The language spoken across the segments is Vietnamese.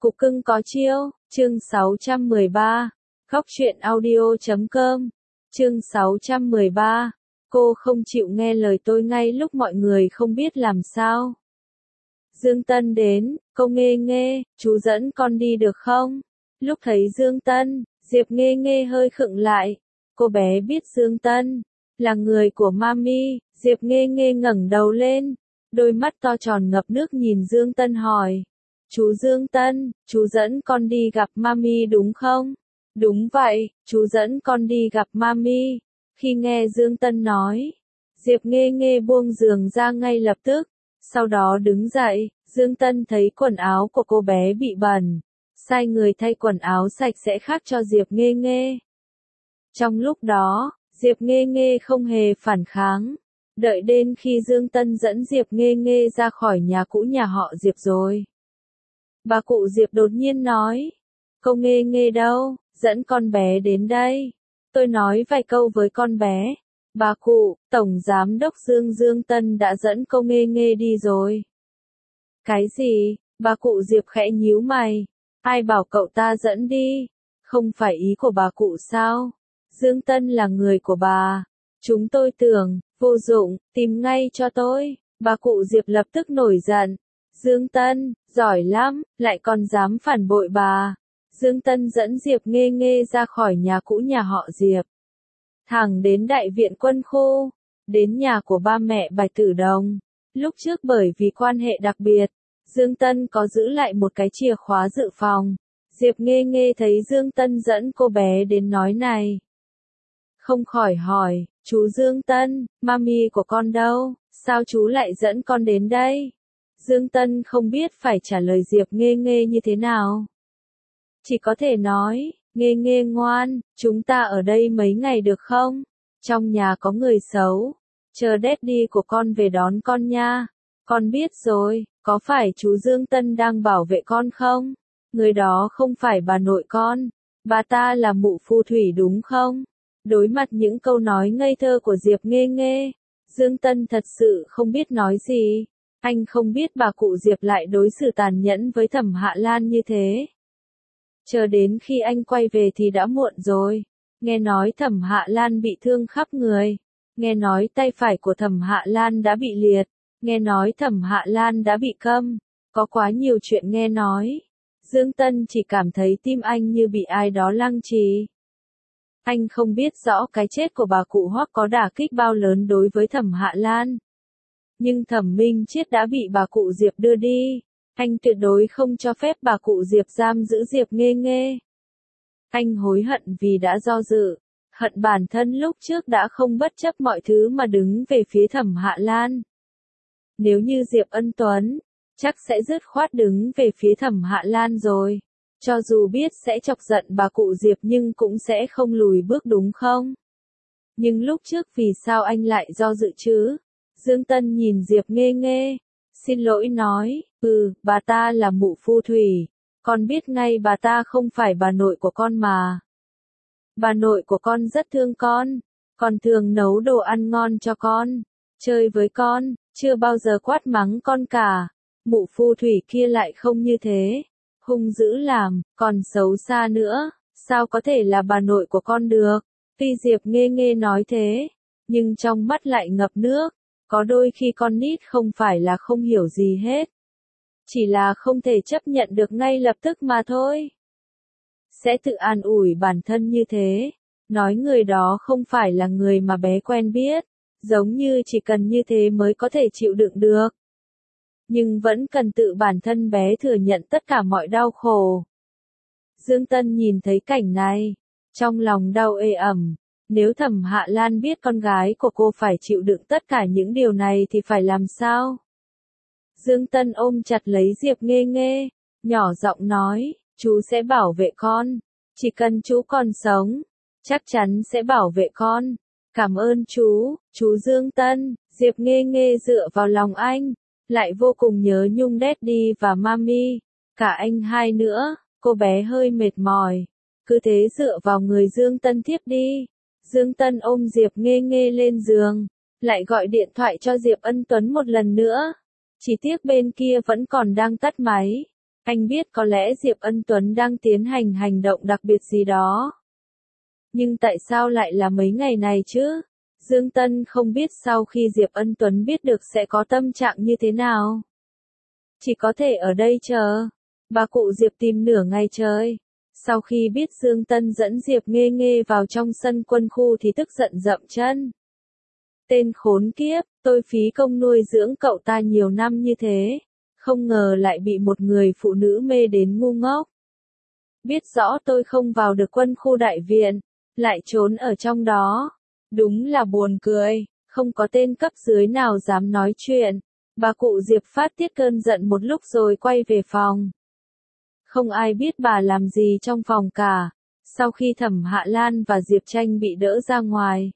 Cục cưng có chiêu, chương 613, khóc chuyện audio.com, chương 613, cô không chịu nghe lời tôi ngay lúc mọi người không biết làm sao. Dương Tân đến, cô Nghê Nghê, chú dẫn con đi được không? Lúc thấy Dương Tân, Diệp Nghê Nghê hơi khựng lại. Cô bé biết Dương Tân là người của Mami. Diệp Nghê Nghê ngẩng đầu lên, đôi mắt to tròn ngập nước nhìn Dương Tân hỏi. Chú Dương Tân, chú dẫn con đi gặp Mami đúng không? Đúng vậy, chú dẫn con đi gặp Mami. Khi nghe Dương Tân nói, Diệp Nghê Nghê buông giường ra ngay lập tức. Sau đó đứng dậy, Dương Tân thấy quần áo của cô bé bị bẩn, sai người thay quần áo sạch sẽ khác cho Diệp Nghê Nghê. Trong lúc đó, Diệp Nghê Nghê không hề phản kháng, đợi đến khi Dương Tân dẫn Diệp Nghê Nghê ra khỏi nhà cũ nhà họ Diệp rồi. Bà cụ Diệp đột nhiên nói, cô Nghê Nghê đâu, dẫn con bé đến đây. Tôi nói vài câu với con bé. Bà cụ, Tổng Giám đốc Dương Tân đã dẫn cô Nghê Nghê đi rồi. Cái gì? Bà cụ Diệp khẽ nhíu mày. Ai bảo cậu ta dẫn đi? Không phải ý của bà cụ sao? Dương Tân là người của bà. Chúng tôi tưởng, vô dụng, tìm ngay cho tôi. Bà cụ Diệp lập tức nổi giận. Dương Tân, giỏi lắm, lại còn dám phản bội bà. Dương Tân dẫn Diệp Nghê Nghê ra khỏi nhà cũ nhà họ Diệp. Thẳng đến đại viện quân khu, đến nhà của ba mẹ Bạch Tử Đồng. Lúc trước bởi vì quan hệ đặc biệt, Dương Tân có giữ lại một cái chìa khóa dự phòng. Diệp Nghê Nghê thấy Dương Tân dẫn cô bé đến nói này. Không khỏi hỏi, chú Dương Tân, mami của con đâu, sao chú lại dẫn con đến đây? Dương Tân không biết phải trả lời Diệp Nghê Nghê như thế nào. Chỉ có thể nói, Nghê Nghê ngoan, chúng ta ở đây mấy ngày được không? Trong nhà có người xấu, chờ daddy của con về đón con nha. Con biết rồi, có phải chú Dương Tân đang bảo vệ con không? Người đó không phải bà nội con, bà ta là mụ phù thủy đúng không? Đối mặt những câu nói ngây thơ của Diệp Nghê Nghê, Dương Tân thật sự không biết nói gì. Anh không biết bà cụ Diệp lại đối xử tàn nhẫn với Thẩm Hạ Lan như thế. Chờ đến khi anh quay về thì đã muộn rồi. Nghe nói Thẩm Hạ Lan bị thương khắp người. Nghe nói tay phải của Thẩm Hạ Lan đã bị liệt. Nghe nói Thẩm Hạ Lan đã bị câm. Có quá nhiều chuyện nghe nói. Dương Tân chỉ cảm thấy tim anh như bị ai đó lăng trì. Anh không biết rõ cái chết của bà cụ Hoắc có đả kích bao lớn đối với Thẩm Hạ Lan. Nhưng Thẩm Minh Chiết đã bị bà cụ Diệp đưa đi. Anh tuyệt đối không cho phép bà cụ Diệp giam giữ Diệp Nghê Nghê. Anh hối hận vì đã do dự, hận bản thân lúc trước đã không bất chấp mọi thứ mà đứng về phía Thẩm Hạ Lan. Nếu như Diệp Ân Tuấn, chắc sẽ dứt khoát đứng về phía Thẩm Hạ Lan rồi. Cho dù biết sẽ chọc giận bà cụ Diệp nhưng cũng sẽ không lùi bước đúng không? Nhưng lúc trước vì sao anh lại do dự chứ? Dương Tân nhìn Diệp Nghê Nghê, xin lỗi nói, bà ta là mụ phù thủy, con biết ngay bà ta không phải bà nội của con mà. Bà nội của con rất thương con thường nấu đồ ăn ngon cho con, chơi với con, chưa bao giờ quát mắng con cả. Mụ phù thủy kia lại không như thế, hung dữ làm, còn xấu xa nữa, sao có thể là bà nội của con được? Tuy Diệp Nghê Nghê nói thế, nhưng trong mắt lại ngập nước. Có đôi khi con nít không phải là không hiểu gì hết. Chỉ là không thể chấp nhận được ngay lập tức mà thôi. Sẽ tự an ủi bản thân như thế. Nói người đó không phải là người mà bé quen biết. Giống như chỉ cần như thế mới có thể chịu đựng được. Nhưng vẫn cần tự bản thân bé thừa nhận tất cả mọi đau khổ. Dương Tân nhìn thấy cảnh này. Trong lòng đau ê ẩm. Nếu Thẩm Hạ Lan biết con gái của cô phải chịu đựng tất cả những điều này thì phải làm sao? Dương Tân ôm chặt lấy Diệp Nghê Nghê, nhỏ giọng nói, chú sẽ bảo vệ con. Chỉ cần chú còn sống, chắc chắn sẽ bảo vệ con. Cảm ơn chú Dương Tân. Diệp Nghê Nghê dựa vào lòng anh, lại vô cùng nhớ nhung daddy và mami. Cả anh hai nữa, cô bé hơi mệt mỏi. Cứ thế dựa vào người Dương Tân thiếp đi. Dương Tân ôm Diệp Nghê Nghê lên giường, lại gọi điện thoại cho Diệp Ân Tuấn một lần nữa. Chỉ tiếc bên kia vẫn còn đang tắt máy. Anh biết có lẽ Diệp Ân Tuấn đang tiến hành hành động đặc biệt gì đó. Nhưng tại sao lại là mấy ngày này chứ? Dương Tân không biết sau khi Diệp Ân Tuấn biết được sẽ có tâm trạng như thế nào. Chỉ có thể ở đây chờ. Bà cụ Diệp tìm nửa ngày trời. Sau khi biết Dương Tân dẫn Diệp Nghê Nghê vào trong sân quân khu thì tức giận dậm chân. Tên khốn kiếp, tôi phí công nuôi dưỡng cậu ta nhiều năm như thế. Không ngờ lại bị một người phụ nữ mê đến ngu ngốc. Biết rõ tôi không vào được quân khu đại viện, lại trốn ở trong đó. Đúng là buồn cười, không có tên cấp dưới nào dám nói chuyện. Bà cụ Diệp phát tiết cơn giận một lúc rồi quay về phòng. Không ai biết bà làm gì trong phòng cả. Sau khi Thẩm Hạ Lan và Diệp Tranh bị đỡ ra ngoài,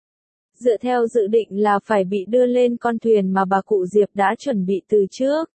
dựa theo dự định là phải bị đưa lên con thuyền mà bà cụ Diệp đã chuẩn bị từ trước,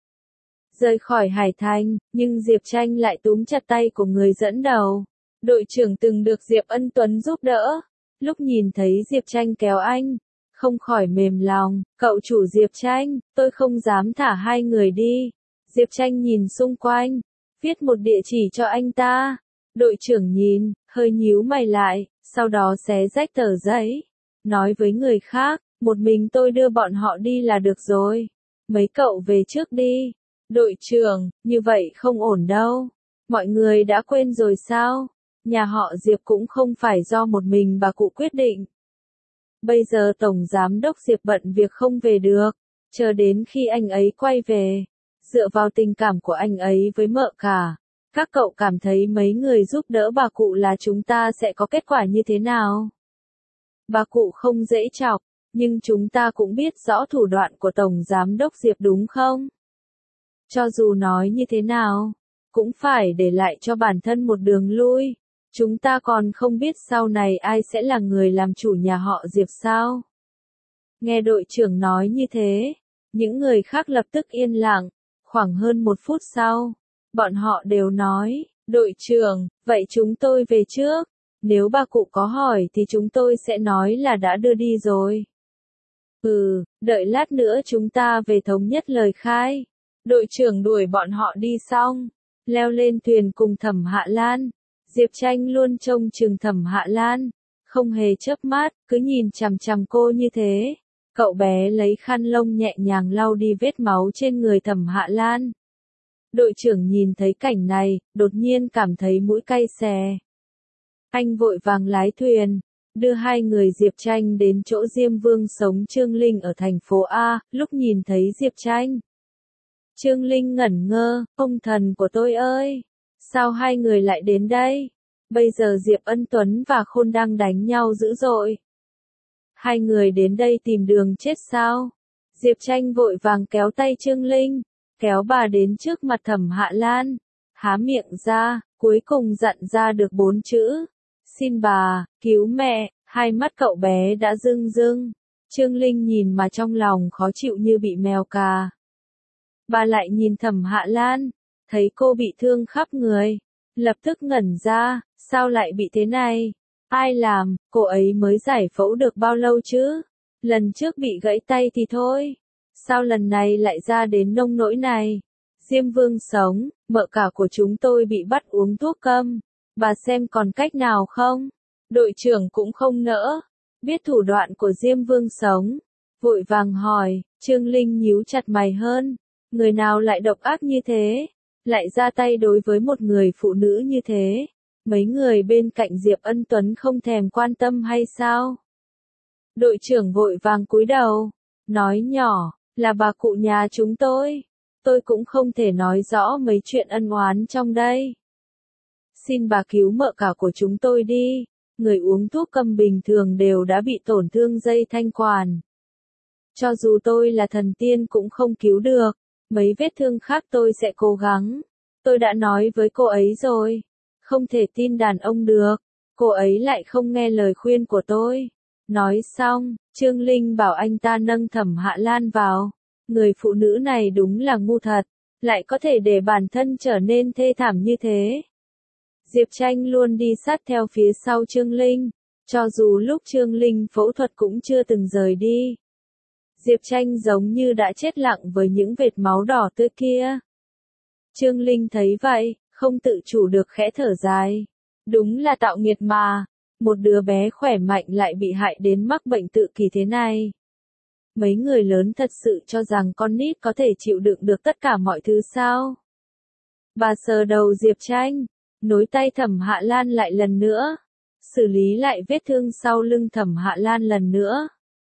rời khỏi Hải Thành, nhưng Diệp Tranh lại túm chặt tay của người dẫn đầu. Đội trưởng từng được Diệp Ân Tuấn giúp đỡ. Lúc nhìn thấy Diệp Tranh kéo anh, không khỏi mềm lòng. Cậu chủ Diệp Tranh, tôi không dám thả hai người đi. Diệp Tranh nhìn xung quanh, viết một địa chỉ cho anh ta. Đội trưởng nhìn, hơi nhíu mày lại, sau đó xé rách tờ giấy. Nói với người khác, một mình tôi đưa bọn họ đi là được rồi. Mấy cậu về trước đi. Đội trưởng, như vậy không ổn đâu. Mọi người đã quên rồi sao? Nhà họ Diệp cũng không phải do một mình bà cụ quyết định. Bây giờ Tổng Giám đốc Diệp bận việc không về được. Chờ đến khi anh ấy quay về. Dựa vào tình cảm của anh ấy với mợ cả. Các cậu cảm thấy mấy người giúp đỡ bà cụ là chúng ta sẽ có kết quả như thế nào? Bà cụ không dễ chọc, nhưng chúng ta cũng biết rõ thủ đoạn của Tổng Giám đốc Diệp đúng không? Cho dù nói như thế nào, cũng phải để lại cho bản thân một đường lui. Chúng ta còn không biết sau này ai sẽ là người làm chủ nhà họ Diệp sao? Nghe đội trưởng nói như thế, những người khác lập tức yên lặng. Khoảng hơn 1 phút sau, bọn họ đều nói, đội trưởng, vậy chúng tôi về trước. Nếu bà cụ có hỏi thì chúng tôi sẽ nói là đã đưa đi rồi. Đợi lát nữa chúng ta về thống nhất lời khai. Đội trưởng đuổi bọn họ đi xong, leo lên thuyền cùng Thẩm Hạ Lan. Diệp Tranh luôn trông chừng Thẩm Hạ Lan, không hề chớp mắt, cứ nhìn chằm chằm cô như thế. Cậu bé lấy khăn lông nhẹ nhàng lau đi vết máu trên người Thẩm Hạ Lan. Đội trưởng nhìn thấy cảnh này, đột nhiên cảm thấy mũi cay xè. Anh vội vàng lái thuyền, đưa hai người Diệp Tranh đến chỗ Diêm Vương sống Trương Linh ở thành phố A. Lúc nhìn thấy Diệp Tranh, Trương Linh ngẩn ngơ, ông thần của tôi ơi, sao hai người lại đến đây? Bây giờ Diệp Ân Tuấn và Khôn đang đánh nhau dữ dội. Hai người đến đây tìm đường chết sao? Diệp Tranh vội vàng kéo tay Trương Linh, kéo bà đến trước mặt Thẩm Hạ Lan, há miệng ra, cuối cùng dặn ra được 4 chữ. Xin bà, cứu mẹ. Hai mắt cậu bé đã rưng rưng. Trương Linh nhìn mà trong lòng khó chịu như bị mèo cà. Bà lại nhìn Thẩm Hạ Lan, thấy cô bị thương khắp người, lập tức ngẩn ra, sao lại bị thế này? Ai làm, cô ấy mới giải phẫu được bao lâu chứ? Lần trước bị gãy tay thì thôi, sao lần này lại ra đến nông nỗi này? Diêm Vương sống, mợ cả của chúng tôi bị bắt uống thuốc câm, bà xem còn cách nào không? Đội trưởng cũng không nỡ, biết thủ đoạn của Diêm Vương sống, vội vàng hỏi. Trương Linh nhíu chặt mày hơn, người nào lại độc ác như thế, lại ra tay đối với một người phụ nữ như thế? Mấy người bên cạnh Diệp Ân Tuấn không thèm quan tâm hay sao? Đội trưởng vội vàng cúi đầu, nói nhỏ, là bà cụ nhà chúng tôi cũng không thể nói rõ mấy chuyện ân oán trong đây. Xin bà cứu mợ cả của chúng tôi đi, người uống thuốc câm bình thường đều đã bị tổn thương dây thanh quản. Cho dù tôi là thần tiên cũng không cứu được, mấy vết thương khác tôi sẽ cố gắng. Tôi đã nói với cô ấy rồi, không thể tin đàn ông được, cô ấy lại không nghe lời khuyên của tôi. Nói xong, Trương Linh bảo anh ta nâng Thẩm Hạ Lan vào. Người phụ nữ này đúng là ngu thật, lại có thể để bản thân trở nên thê thảm như thế. Diệp Tranh luôn đi sát theo phía sau Trương Linh, cho dù lúc Trương Linh phẫu thuật cũng chưa từng rời đi. Diệp Tranh giống như đã chết lặng với những vệt máu đỏ tươi kia. Trương Linh thấy vậy, không tự chủ được khẽ thở dài. Đúng là tạo nghiệt mà, một đứa bé khỏe mạnh lại bị hại đến mắc bệnh tự kỷ thế này. Mấy người lớn thật sự cho rằng con nít có thể chịu đựng được tất cả mọi thứ sao? Bà sờ đầu Diệp Tranh, nối tay Thẩm Hạ Lan lại lần nữa, xử lý lại vết thương sau lưng Thẩm Hạ Lan lần nữa.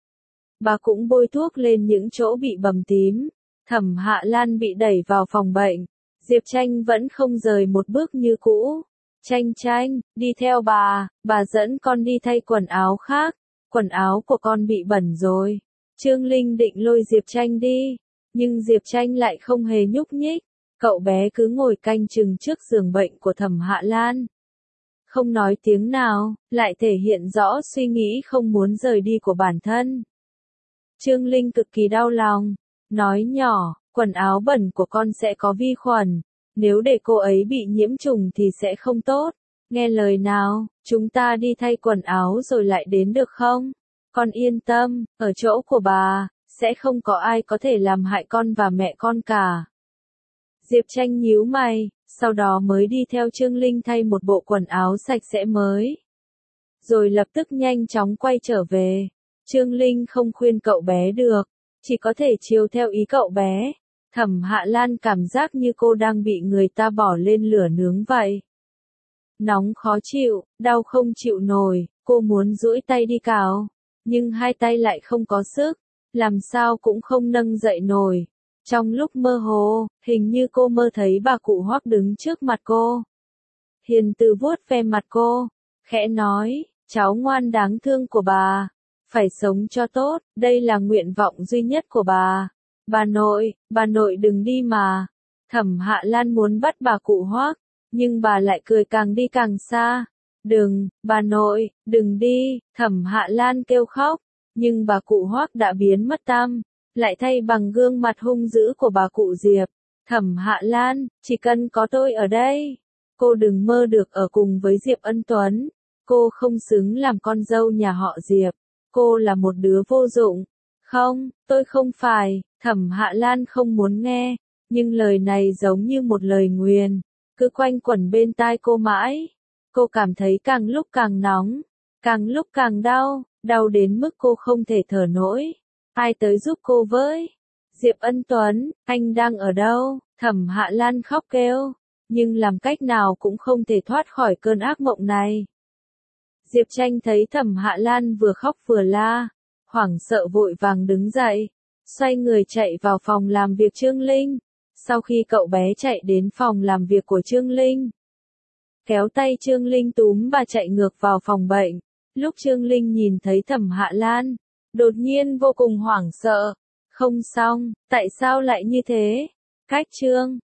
Bà cũng bôi thuốc lên những chỗ bị bầm tím. Thẩm Hạ Lan bị đẩy vào phòng bệnh. Diệp Tranh vẫn không rời một bước như cũ. Tranh, đi theo bà dẫn con đi thay quần áo khác. Quần áo của con bị bẩn rồi. Trương Linh định lôi Diệp Tranh đi, nhưng Diệp Tranh lại không hề nhúc nhích. Cậu bé cứ ngồi canh chừng trước giường bệnh của Thẩm Hạ Lan. Không nói tiếng nào, lại thể hiện rõ suy nghĩ không muốn rời đi của bản thân. Trương Linh cực kỳ đau lòng, nói nhỏ, quần áo bẩn của con sẽ có vi khuẩn, nếu để cô ấy bị nhiễm trùng thì sẽ không tốt. Nghe lời nào, chúng ta đi thay quần áo rồi lại đến được không? Con yên tâm, ở chỗ của bà, sẽ không có ai có thể làm hại con và mẹ con cả. Diệp Tranh nhíu mày, sau đó mới đi theo Trương Linh thay một bộ quần áo sạch sẽ mới. Rồi lập tức nhanh chóng quay trở về. Trương Linh không khuyên cậu bé được, chỉ có thể chiều theo ý cậu bé. Thẩm Hạ Lan cảm giác như cô đang bị người ta bỏ lên lửa nướng vậy. Nóng khó chịu, đau không chịu nổi, cô muốn duỗi tay đi cào, nhưng hai tay lại không có sức, làm sao cũng không nâng dậy nổi. Trong lúc mơ hồ, hình như cô mơ thấy bà cụ Hoắc đứng trước mặt cô. Hiền từ vuốt ve mặt cô, khẽ nói, cháu ngoan đáng thương của bà, phải sống cho tốt, đây là nguyện vọng duy nhất của bà. Bà nội đừng đi mà. Thẩm Hạ Lan muốn bắt bà cụ Hoắc, nhưng bà lại cười càng đi càng xa. Đừng, bà nội, đừng đi, Thẩm Hạ Lan kêu khóc, nhưng bà cụ Hoắc đã biến mất tăm, lại thay bằng gương mặt hung dữ của bà cụ Diệp. Thẩm Hạ Lan, chỉ cần có tôi ở đây, cô đừng mơ được ở cùng với Diệp Ân Tuấn, cô không xứng làm con dâu nhà họ Diệp, cô là một đứa vô dụng. Không, tôi không phải, Thẩm Hạ Lan không muốn nghe, nhưng lời này giống như một lời nguyền, cứ quanh quẩn bên tai cô mãi. Cô cảm thấy càng lúc càng nóng, càng lúc càng đau, đau đến mức cô không thể thở nổi. Ai tới giúp cô với? Diệp Ân Tuấn, anh đang ở đâu? Thẩm Hạ Lan khóc kêu, nhưng làm cách nào cũng không thể thoát khỏi cơn ác mộng này. Diệp Tranh thấy Thẩm Hạ Lan vừa khóc vừa la, hoảng sợ vội vàng đứng dậy, xoay người chạy vào phòng làm việc Trương Linh. Sau khi cậu bé chạy đến phòng làm việc của Trương Linh, kéo tay Trương Linh túm bà chạy ngược vào phòng bệnh. Lúc Trương Linh nhìn thấy Thẩm Hạ Lan, đột nhiên vô cùng hoảng sợ. Không xong, tại sao lại như thế? Cách Trương